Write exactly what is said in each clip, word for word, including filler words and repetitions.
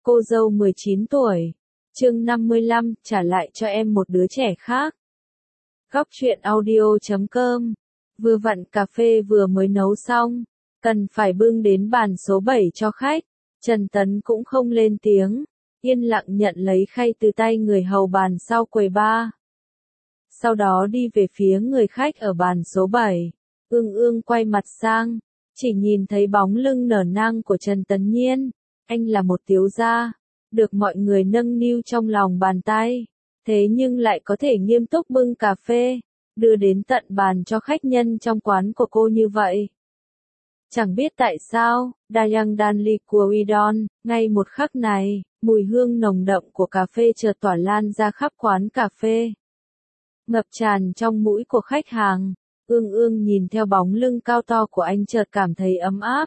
Cô dâu mười chín tuổi. Chương năm mươi lăm, trả lại cho em một đứa trẻ khác. Góc truyện audio chấm com. Vừa vặn cà phê vừa mới nấu xong, cần phải bưng đến bàn số bảy cho khách. Trần Tấn cũng không lên tiếng, yên lặng nhận lấy khay từ tay người hầu bàn sau quầy bar. Sau đó đi về phía người khách ở bàn số bảy. Ương Ương quay mặt sang, chỉ nhìn thấy bóng lưng nở nang của Trần Tấn Nhiên. Anh là một thiếu gia, được mọi người nâng niu trong lòng bàn tay, thế nhưng lại có thể nghiêm túc bưng cà phê, đưa đến tận bàn cho khách nhân trong quán của cô như vậy. Chẳng biết tại sao, Dayang Danli của Udon, ngay một khắc này, mùi hương nồng đậm của cà phê chợt tỏa lan ra khắp quán cà phê. Ngập tràn trong mũi của khách hàng, Ương Ương nhìn theo bóng lưng cao to của anh chợt cảm thấy ấm áp.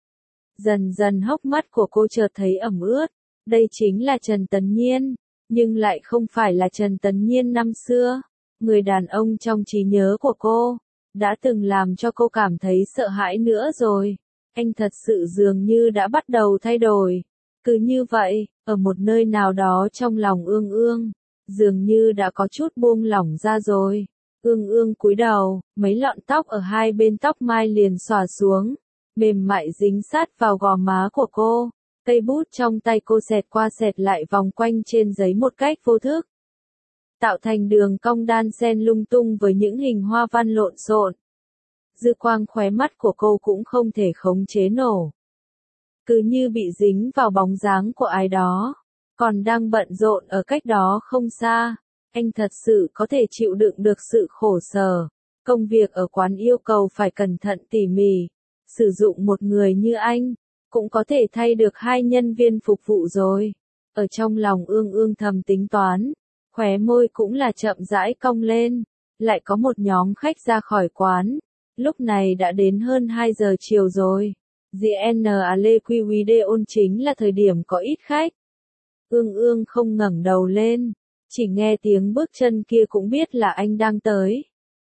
Dần dần hốc mắt của cô chợt thấy ẩm ướt, đây chính là Trần Tấn Nhiên, nhưng lại không phải là Trần Tấn Nhiên năm xưa, người đàn ông trong trí nhớ của cô, đã từng làm cho cô cảm thấy sợ hãi nữa rồi. Anh thật sự dường như đã bắt đầu thay đổi. Cứ như vậy, ở một nơi nào đó trong lòng Ương Ương, dường như đã có chút buông lỏng ra rồi. Ương Ương cúi đầu, mấy lọn tóc ở hai bên tóc mai liền xõa xuống, mềm mại dính sát vào gò má của cô. Cây bút trong tay cô xẹt qua xẹt lại vòng quanh trên giấy một cách vô thức, tạo thành đường cong đan xen lung tung với những hình hoa văn lộn xộn. Dư quang khóe mắt của cô cũng không thể khống chế nổi, cứ như bị dính vào bóng dáng của ai đó, còn đang bận rộn ở cách đó không xa. Anh thật sự có thể chịu đựng được sự khổ sở. Công việc ở quán yêu cầu phải cẩn thận tỉ mỉ. Sử dụng một người như anh, cũng có thể thay được hai nhân viên phục vụ rồi. Ở trong lòng Ương Ương thầm tính toán, khóe môi cũng là chậm rãi cong lên. Lại có một nhóm khách ra khỏi quán. Lúc này đã đến hơn hai giờ chiều rồi. giê en a lê quy Videon chính là thời điểm có ít khách. Ương Ương không ngẩng đầu lên, chỉ nghe tiếng bước chân kia cũng biết là anh đang tới.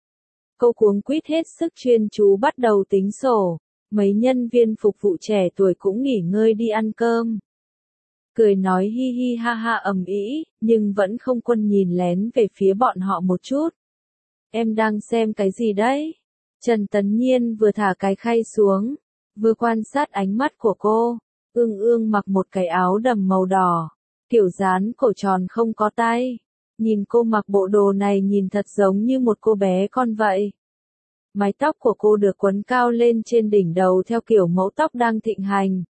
Cô cuống quýt hết sức chuyên chú bắt đầu tính sổ. Mấy nhân viên phục vụ trẻ tuổi cũng nghỉ ngơi đi ăn cơm. Cười nói hi hi ha ha ầm ĩ, nhưng vẫn không quân nhìn lén về phía bọn họ một chút. Em đang xem cái gì đấy? Trần Tấn Nhiên vừa thả cái khay xuống, vừa quan sát ánh mắt của cô. Ương Ương mặc một cái áo đầm màu đỏ, kiểu dáng cổ tròn không có tay. Nhìn cô mặc bộ đồ này nhìn thật giống như một cô bé con vậy. Mái tóc của cô được quấn cao lên trên đỉnh đầu theo kiểu mẫu tóc đang thịnh hành.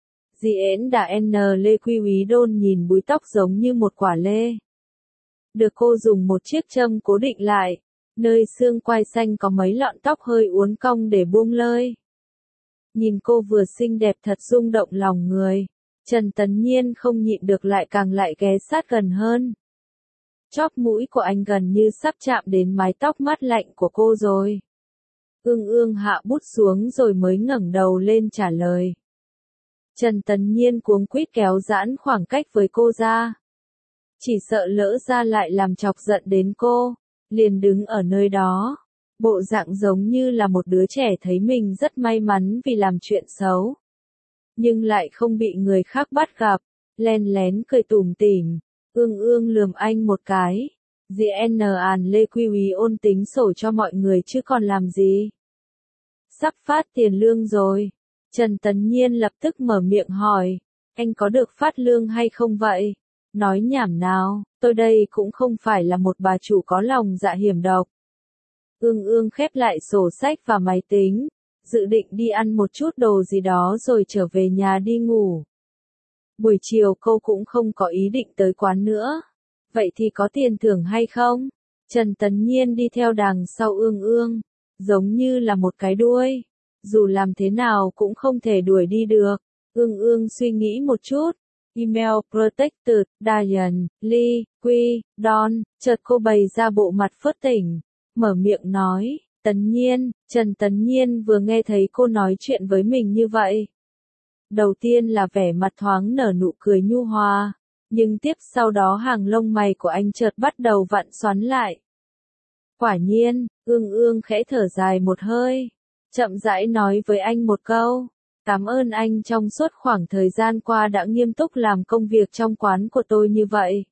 Diễn đã N Lê Quy Úy Đôn nhìn búi tóc giống như một quả lê. Được cô dùng một chiếc châm cố định lại, nơi xương quai xanh có mấy lọn tóc hơi uốn cong để buông lơi. Nhìn cô vừa xinh đẹp thật rung động lòng người, Trần Tấn Nhiên không nhịn được lại càng lại ghé sát gần hơn. Chóp mũi của anh gần như sắp chạm đến mái tóc mát lạnh của cô rồi. Ương Ương hạ bút xuống rồi mới ngẩng đầu lên trả lời. Trần Tấn Nhiên cuống quýt kéo giãn khoảng cách với cô ra. Chỉ sợ lỡ ra lại làm chọc giận đến cô, liền đứng ở nơi đó. Bộ dạng giống như là một đứa trẻ thấy mình rất may mắn vì làm chuyện xấu, nhưng lại không bị người khác bắt gặp, len lén cười tủm tỉm. Ương Ương lườm anh một cái. giê en An Lê Quy Úy ôn tính sổ cho mọi người chứ còn làm gì. Sắp phát tiền lương rồi. Trần Tấn Nhiên lập tức mở miệng hỏi. Anh có được phát lương hay không vậy? Nói nhảm nào, tôi đây cũng không phải là một bà chủ có lòng dạ hiểm độc. Ương Ương khép lại sổ sách và máy tính, dự định đi ăn một chút đồ gì đó rồi trở về nhà đi ngủ. Buổi chiều cô cũng không có ý định tới quán nữa. Vậy thì có tiền thưởng hay không? Trần Tấn Nhiên đi theo đằng sau Ương Ương, giống như là một cái đuôi. Dù làm thế nào cũng không thể đuổi đi được. Ương Ương suy nghĩ một chút. Email Protected, Diane, Lee, Quy, Don. Chợt cô bày ra bộ mặt phớt tỉnh, mở miệng nói. Tấn Nhiên. Trần Tấn Nhiên vừa nghe thấy cô nói chuyện với mình như vậy, đầu tiên là vẻ mặt thoáng nở nụ cười nhu hòa, nhưng tiếp sau đó hàng lông mày của anh chợt bắt đầu vặn xoắn lại. Quả nhiên, Ương Ương khẽ thở dài một hơi, chậm rãi nói với anh một câu. Cảm ơn anh trong suốt khoảng thời gian qua đã nghiêm túc làm công việc trong quán của tôi như vậy.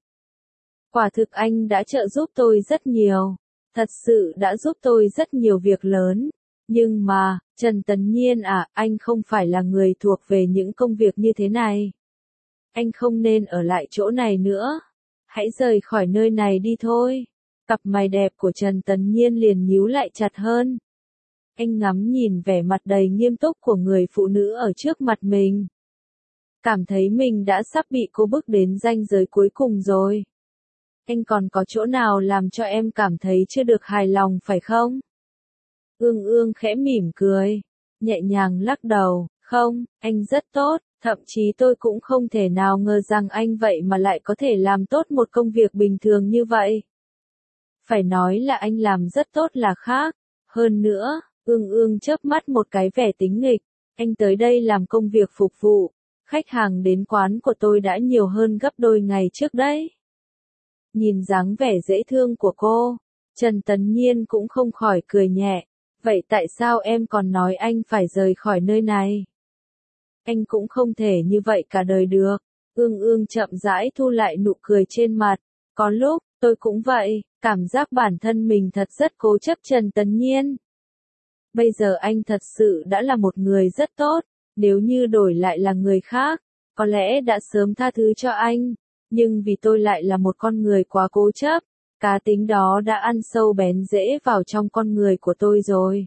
Quả thực anh đã trợ giúp tôi rất nhiều. Thật sự đã giúp tôi rất nhiều việc lớn. Nhưng mà, Trần Tấn Nhiên à, anh không phải là người thuộc về những công việc như thế này. Anh không nên ở lại chỗ này nữa. Hãy rời khỏi nơi này đi thôi. Cặp mày đẹp của Trần Tấn Nhiên liền nhíu lại chặt hơn. Anh ngắm nhìn vẻ mặt đầy nghiêm túc của người phụ nữ ở trước mặt mình. Cảm thấy mình đã sắp bị cô bước đến ranh giới cuối cùng rồi. Anh còn có chỗ nào làm cho em cảm thấy chưa được hài lòng phải không? Ương Ương khẽ mỉm cười, nhẹ nhàng lắc đầu, không, anh rất tốt, thậm chí tôi cũng không thể nào ngờ rằng anh vậy mà lại có thể làm tốt một công việc bình thường như vậy. Phải nói là anh làm rất tốt là khác, hơn nữa, Ương Ương chớp mắt một cái vẻ tính nghịch, anh tới đây làm công việc phục vụ, khách hàng đến quán của tôi đã nhiều hơn gấp đôi ngày trước đấy. Nhìn dáng vẻ dễ thương của cô, Trần Tấn Nhiên cũng không khỏi cười nhẹ. Vậy tại sao em còn nói anh phải rời khỏi nơi này? Anh cũng không thể như vậy cả đời được. Ương Ương chậm rãi thu lại nụ cười trên mặt. Có lúc, tôi cũng vậy, cảm giác bản thân mình thật rất cố chấp. Trần Tấn Nhiên. Bây giờ anh thật sự đã là một người rất tốt, nếu như đổi lại là người khác, có lẽ đã sớm tha thứ cho anh, nhưng vì tôi lại là một con người quá cố chấp. Cá tính đó đã ăn sâu bén rễ vào trong con người của tôi rồi.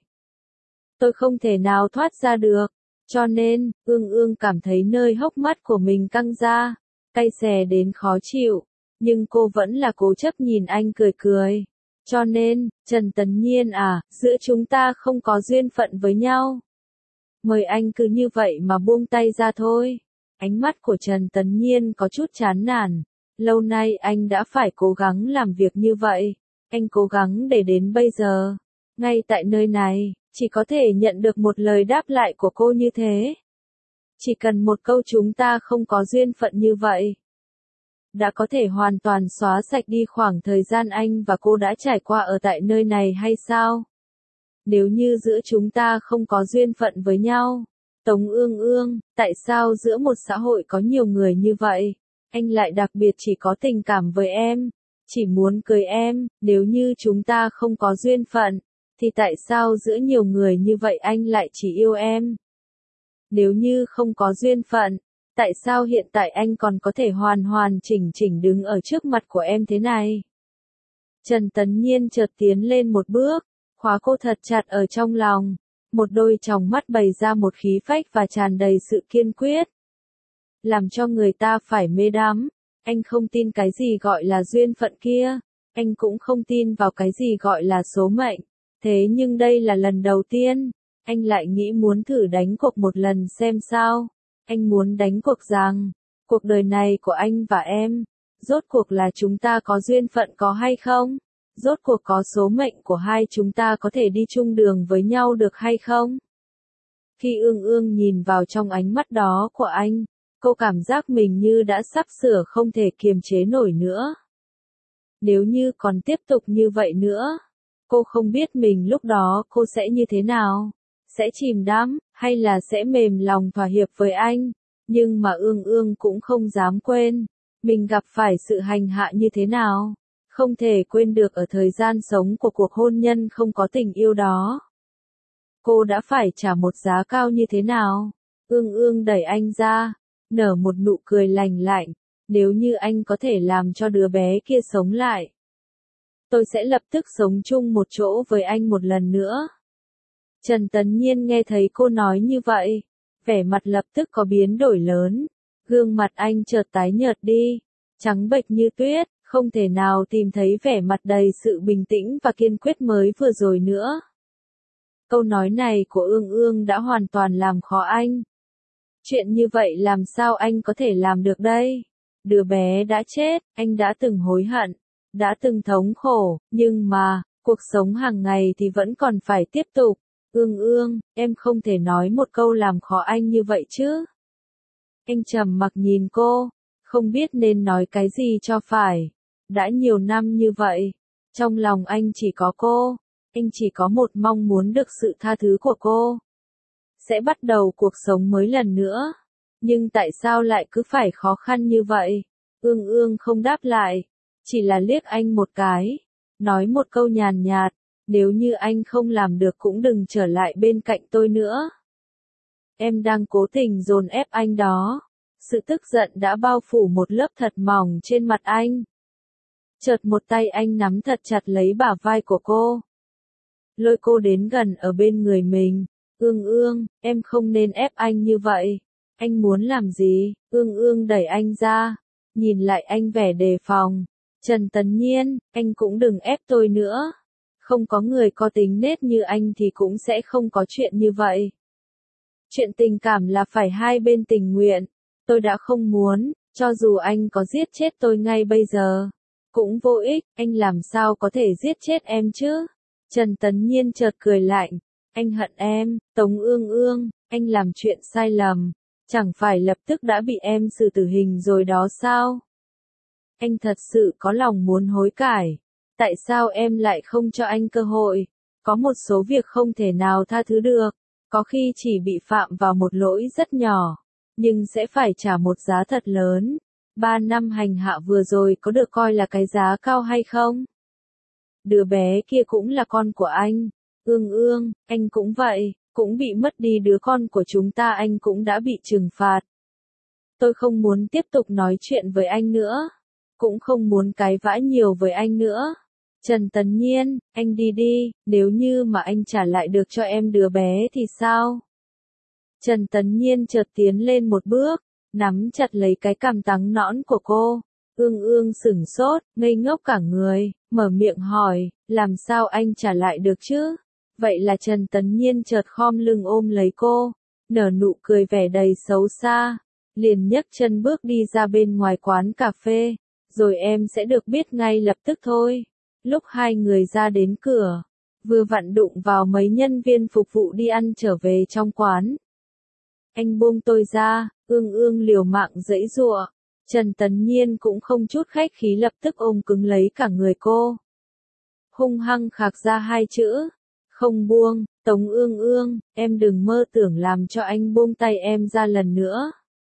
Tôi không thể nào thoát ra được. Cho nên, Ương Ương cảm thấy nơi hốc mắt của mình căng ra, cay xè đến khó chịu. Nhưng cô vẫn là cố chấp nhìn anh cười cười. Cho nên, Trần Tấn Nhiên à, giữa chúng ta không có duyên phận với nhau. Mời anh cứ như vậy mà buông tay ra thôi. Ánh mắt của Trần Tấn Nhiên có chút chán nản. Lâu nay anh đã phải cố gắng làm việc như vậy, anh cố gắng để đến bây giờ, ngay tại nơi này, chỉ có thể nhận được một lời đáp lại của cô như thế. Chỉ cần một câu chúng ta không có duyên phận như vậy, đã có thể hoàn toàn xóa sạch đi khoảng thời gian anh và cô đã trải qua ở tại nơi này hay sao? Nếu như giữa chúng ta không có duyên phận với nhau, Tống Ương Ương, tại sao giữa một xã hội có nhiều người như vậy? Anh lại đặc biệt chỉ có tình cảm với em, chỉ muốn cưới em, nếu như chúng ta không có duyên phận, thì tại sao giữa nhiều người như vậy anh lại chỉ yêu em? Nếu như không có duyên phận, tại sao hiện tại anh còn có thể hoàn hoàn chỉnh chỉnh đứng ở trước mặt của em thế này? Trần Tấn Nhiên chợt tiến lên một bước, khóa cô thật chặt ở trong lòng, một đôi tròng mắt bày ra một khí phách và tràn đầy sự kiên quyết. Làm cho người ta phải mê đắm. Anh không tin cái gì gọi là duyên phận kia. Anh cũng không tin vào cái gì gọi là số mệnh. Thế nhưng đây là lần đầu tiên. Anh lại nghĩ muốn thử đánh cuộc một lần xem sao. Anh muốn đánh cuộc rằng, cuộc đời này của anh và em, rốt cuộc là chúng ta có duyên phận có hay không? Rốt cuộc có số mệnh của hai chúng ta có thể đi chung đường với nhau được hay không? Khi Ương Ương nhìn vào trong ánh mắt đó của anh, cô cảm giác mình như đã sắp sửa không thể kiềm chế nổi nữa. Nếu như còn tiếp tục như vậy nữa, cô không biết mình lúc đó cô sẽ như thế nào, sẽ chìm đắm, hay là sẽ mềm lòng thỏa hiệp với anh. Nhưng mà Ương Ương cũng không dám quên, mình gặp phải sự hành hạ như thế nào, không thể quên được ở thời gian sống của cuộc hôn nhân không có tình yêu đó. Cô đã phải trả một giá cao như thế nào? Ương Ương đẩy anh ra, nở một nụ cười lành lạnh, nếu như anh có thể làm cho đứa bé kia sống lại, tôi sẽ lập tức sống chung một chỗ với anh một lần nữa. Trần Tấn Nhiên nghe thấy cô nói như vậy, vẻ mặt lập tức có biến đổi lớn, gương mặt anh chợt tái nhợt đi, trắng bệch như tuyết, không thể nào tìm thấy vẻ mặt đầy sự bình tĩnh và kiên quyết mới vừa rồi nữa. Câu nói này của Ương Ương đã hoàn toàn làm khó anh. Chuyện như vậy làm sao anh có thể làm được đây? Đứa bé đã chết, anh đã từng hối hận, đã từng thống khổ, nhưng mà, cuộc sống hàng ngày thì vẫn còn phải tiếp tục. Ương Ương, em không thể nói một câu làm khó anh như vậy chứ. Anh trầm mặc nhìn cô, không biết nên nói cái gì cho phải. Đã nhiều năm như vậy, trong lòng anh chỉ có cô, anh chỉ có một mong muốn được sự tha thứ của cô. sẽ bắt đầu cuộc sống mới lần nữa. Nhưng tại sao lại cứ phải khó khăn như vậy? Ương Ương không đáp lại, chỉ là liếc anh một cái, nói một câu nhàn nhạt, nếu như anh không làm được cũng đừng trở lại bên cạnh tôi nữa. Em đang cố tình dồn ép anh đó. Sự tức giận đã bao phủ một lớp thật mỏng trên mặt anh. Chợt một tay anh nắm thật chặt lấy bả vai của cô. Lôi cô đến gần ở bên người mình. Ương Ương, em không nên ép anh như vậy. Anh muốn làm gì? Ương Ương đẩy anh ra. Nhìn lại anh vẻ đề phòng. Trần Tấn Nhiên, anh cũng đừng ép tôi nữa. Không có người có tính nết như anh thì cũng sẽ không có chuyện như vậy. Chuyện tình cảm là phải hai bên tình nguyện. Tôi đã không muốn, cho dù anh có giết chết tôi ngay bây giờ. Cũng vô ích, anh làm sao có thể giết chết em chứ? Trần Tấn Nhiên chợt cười lạnh. Anh hận em, Tống Ương Ương, anh làm chuyện sai lầm. Chẳng phải lập tức đã bị em xử tử hình rồi đó sao? Anh thật sự có lòng muốn hối cải. Tại sao em lại không cho anh cơ hội? Có một số việc không thể nào tha thứ được. Có khi chỉ bị phạm vào một lỗi rất nhỏ. Nhưng sẽ phải trả một giá thật lớn. Ba năm hành hạ vừa rồi có được coi là cái giá cao hay không? Đứa bé kia cũng là con của anh. Ương Ương, anh cũng vậy, cũng bị mất đi đứa con của chúng ta, anh cũng đã bị trừng phạt. Tôi không muốn tiếp tục nói chuyện với anh nữa. Cũng không muốn cái vã nhiều với anh nữa. Trần Tấn Nhiên, anh đi đi, nếu như mà anh trả lại được cho em đứa bé thì sao? Trần Tấn Nhiên chợt tiến lên một bước, nắm chặt lấy cái cằm trắng nõn của cô. Ương Ương sửng sốt, ngây ngốc cả người, mở miệng hỏi, làm sao anh trả lại được chứ? Vậy là Trần Tấn Nhiên chợt khom lưng ôm lấy cô, nở nụ cười vẻ đầy xấu xa, liền nhấc chân bước đi ra bên ngoài quán cà phê, rồi em sẽ được biết ngay lập tức thôi. Lúc hai người ra đến cửa, vừa vặn đụng vào mấy nhân viên phục vụ đi ăn trở về trong quán. Anh buông tôi ra, Ương Ương liều mạng giãy giụa. Trần Tấn Nhiên cũng không chút khách khí lập tức ôm cứng lấy cả người cô. Hung hăng khạc ra hai chữ. Không buông, Tống Ương Ương, em đừng mơ tưởng làm cho anh buông tay em ra lần nữa.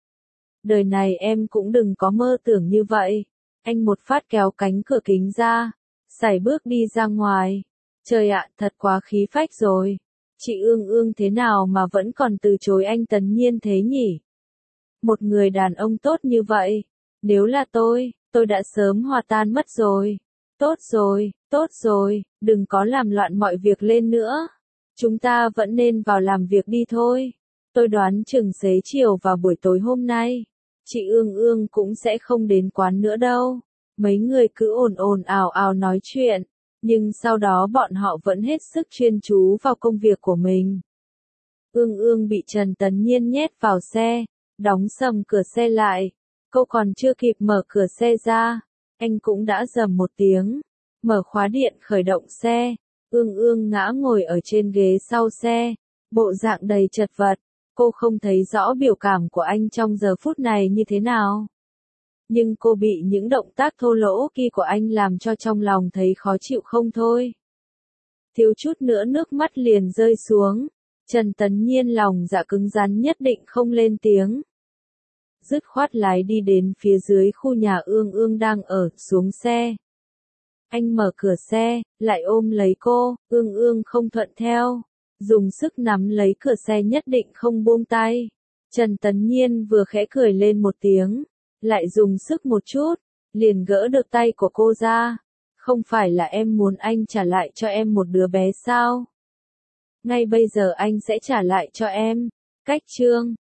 Đời này em cũng đừng có mơ tưởng như vậy. Anh một phát kéo cánh cửa kính ra, sải bước đi ra ngoài. Trời ạ, thật quá khí phách rồi. Chị Ương Ương thế nào mà vẫn còn từ chối anh Tấn Nhiên thế nhỉ? Một người đàn ông tốt như vậy, nếu là tôi, tôi đã sớm hòa tan mất rồi. Tốt rồi, tốt rồi, đừng có làm loạn mọi việc lên nữa. Chúng ta vẫn nên vào làm việc đi thôi. Tôi đoán chừng xế chiều và buổi tối hôm nay, chị Ương Ương cũng sẽ không đến quán nữa đâu. Mấy người cứ ồn ồn ào ào nói chuyện, nhưng sau đó bọn họ vẫn hết sức chuyên chú vào công việc của mình. Ương Ương bị Trần Tấn Nhiên nhét vào xe, đóng sầm cửa xe lại. Cô còn chưa kịp mở cửa xe ra, anh cũng đã rầm một tiếng, mở khóa điện khởi động xe. Ương Ương ngã ngồi ở trên ghế sau xe, bộ dạng đầy chật vật. Cô không thấy rõ biểu cảm của anh trong giờ phút này như thế nào. Nhưng cô bị những động tác thô lỗ kia của anh làm cho trong lòng thấy khó chịu không thôi. Thiếu chút nữa nước mắt liền rơi xuống. Trần Tấn Nhiên lòng dạ cứng rắn nhất định không lên tiếng. Dứt khoát lái đi đến phía dưới khu nhà Ương Ương đang ở, xuống xe. Anh mở cửa xe, lại ôm lấy cô, Ương Ương không thuận theo. Dùng sức nắm lấy cửa xe nhất định không buông tay. Trần Tấn Nhiên vừa khẽ cười lên một tiếng, lại dùng sức một chút, liền gỡ được tay của cô ra. Không phải là em muốn anh trả lại cho em một đứa bé sao? Ngay bây giờ anh sẽ trả lại cho em. Cách chương